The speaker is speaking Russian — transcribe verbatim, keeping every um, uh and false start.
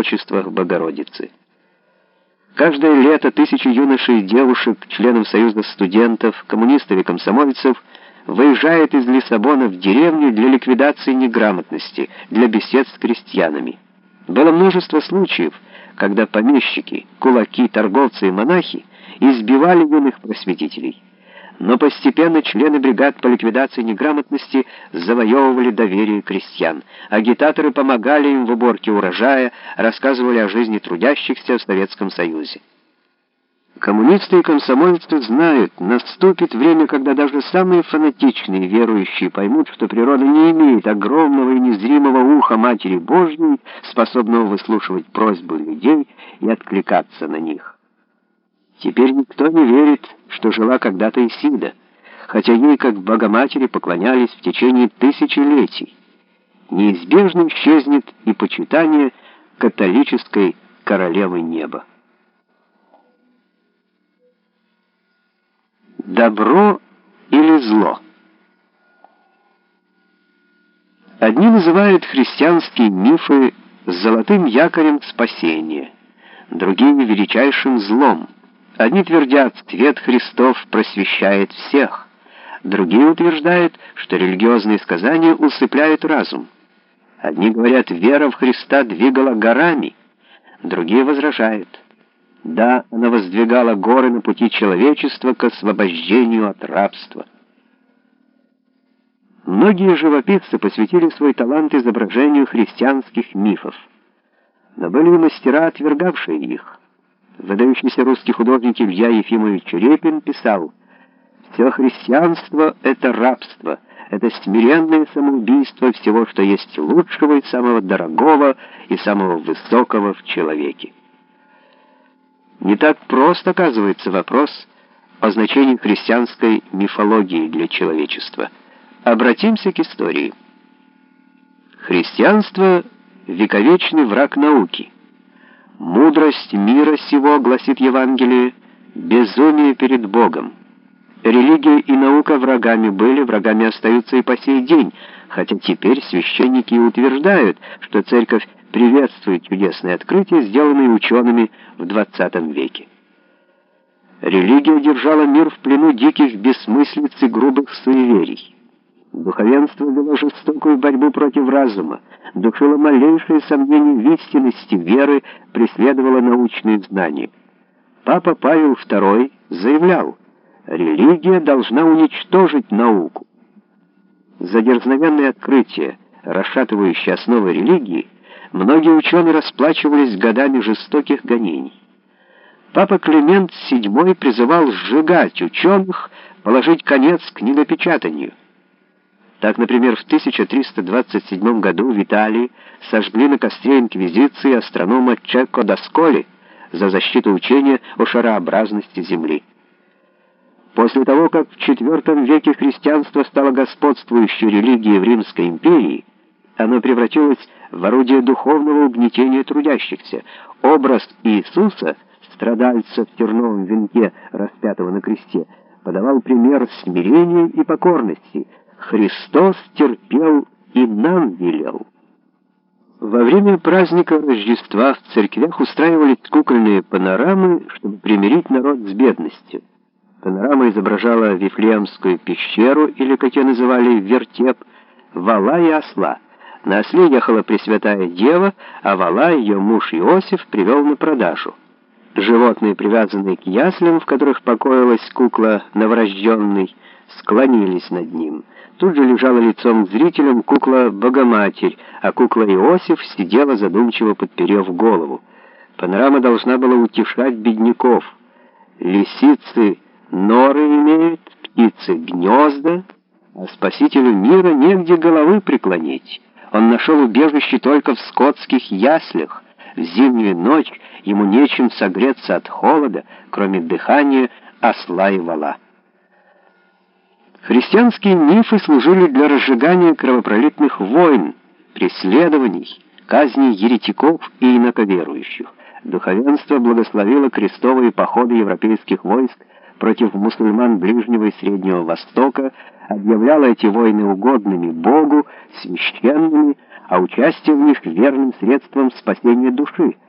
пророчествах Богородицы. Каждое лето тысячи юношей и девушек, членов Союза студентов, коммунистов и комсомольцев, выезжают из Лиссабона в деревню для ликвидации неграмотности, для бесед с крестьянами. Было множество случаев, когда помещики, кулаки, торговцы и монахи избивали юных просветителей. Но постепенно члены бригад по ликвидации неграмотности завоевывали доверие крестьян. Агитаторы помогали им в уборке урожая, рассказывали о жизни трудящихся в Советском Союзе. Коммунисты и комсомольцы знают, наступит время, когда даже самые фанатичные верующие поймут, что природа не имеет огромного и незримого уха Матери Божьей, способного выслушивать просьбы людей и откликаться на них. Теперь никто не верит, что жила когда-то Исида, хотя ей, как Богоматери, поклонялись в течение тысячелетий. Неизбежно исчезнет и почитание католической королевы неба. Добро или зло? Одни называют христианские мифы золотым якорем спасения, другие — величайшим злом. Одни твердят, свет Христов просвещает всех, другие утверждают, что религиозные сказания усыпляют разум. Одни говорят, вера в Христа двигала горами, другие возражают. Да, она воздвигала горы на пути человечества к освобождению от рабства. Многие живописцы посвятили свой талант изображению христианских мифов, но были и мастера, отвергавшие их. Выдающийся русский художник Илья Ефимович Репин писал: «Все христианство — это рабство, это смиренное самоубийство всего, что есть лучшего и самого дорогого и самого высокого в человеке». Не так прост, оказывается, вопрос о значении христианской мифологии для человечества. Обратимся к истории. Христианство — вековечный враг науки. Мудрость мира сего, гласит Евангелие, безумие перед Богом. Религия и наука врагами были, врагами остаются и по сей день, хотя теперь священники утверждают, что церковь приветствует чудесные открытия, сделанные учеными в двадцатом веке. Религия держала мир в плену диких бессмыслиц и грубых суеверий. Духовенство вело жестокую борьбу против разума, душило малейшее сомнение в истинности веры, преследовало научные знания. Папа Павел второй заявлял: религия должна уничтожить науку. За дерзновенные открытия, расшатывающие основы религии, многие ученые расплачивались годами жестоких гонений. Папа Климент седьмой призывал сжигать ученых, положить конец книгопечатанию. Так, например, в тысяча триста двадцать седьмом году в Италии сожгли на костре инквизиции астронома Чекко Досколи за защиту учения о шарообразности Земли. После того, как в четвёртом веке христианство стало господствующей религией в Римской империи, оно превратилось в орудие духовного угнетения трудящихся. Образ Иисуса, страдальца в терновом венке, распятого на кресте, подавал пример смирения и покорности. Христос терпел и нам велел. Во время праздника Рождества в церквях устраивались кукольные панорамы, чтобы примирить народ с бедностью. Панорама изображала Вифлеемскую пещеру, или, как ее называли, вертеп, вола и осла. На осле ехала Пресвятая Дева, а вола ее муж Иосиф привел на продажу. Животные, привязанные к яслям, в которых покоилась кукла новорожденной, склонились над ним. Тут же лежала лицом к зрителям кукла Богоматерь, а кукла Иосиф сидела задумчиво, подперев голову. Панорама должна была утешать бедняков. Лисицы норы имеют, птицы гнезда, а спасителю мира негде головы преклонить. Он нашел убежище только в скотских яслях. В зимнюю ночь ему нечем согреться от холода, кроме дыхания осла и вола. Христианские мифы служили для разжигания кровопролитных войн, преследований, казней еретиков и инаковерующих. Духовенство благословило крестовые походы европейских войск против мусульман Ближнего и Среднего Востока, объявляло эти войны угодными Богу, священными, а участие в них верным средством спасения души.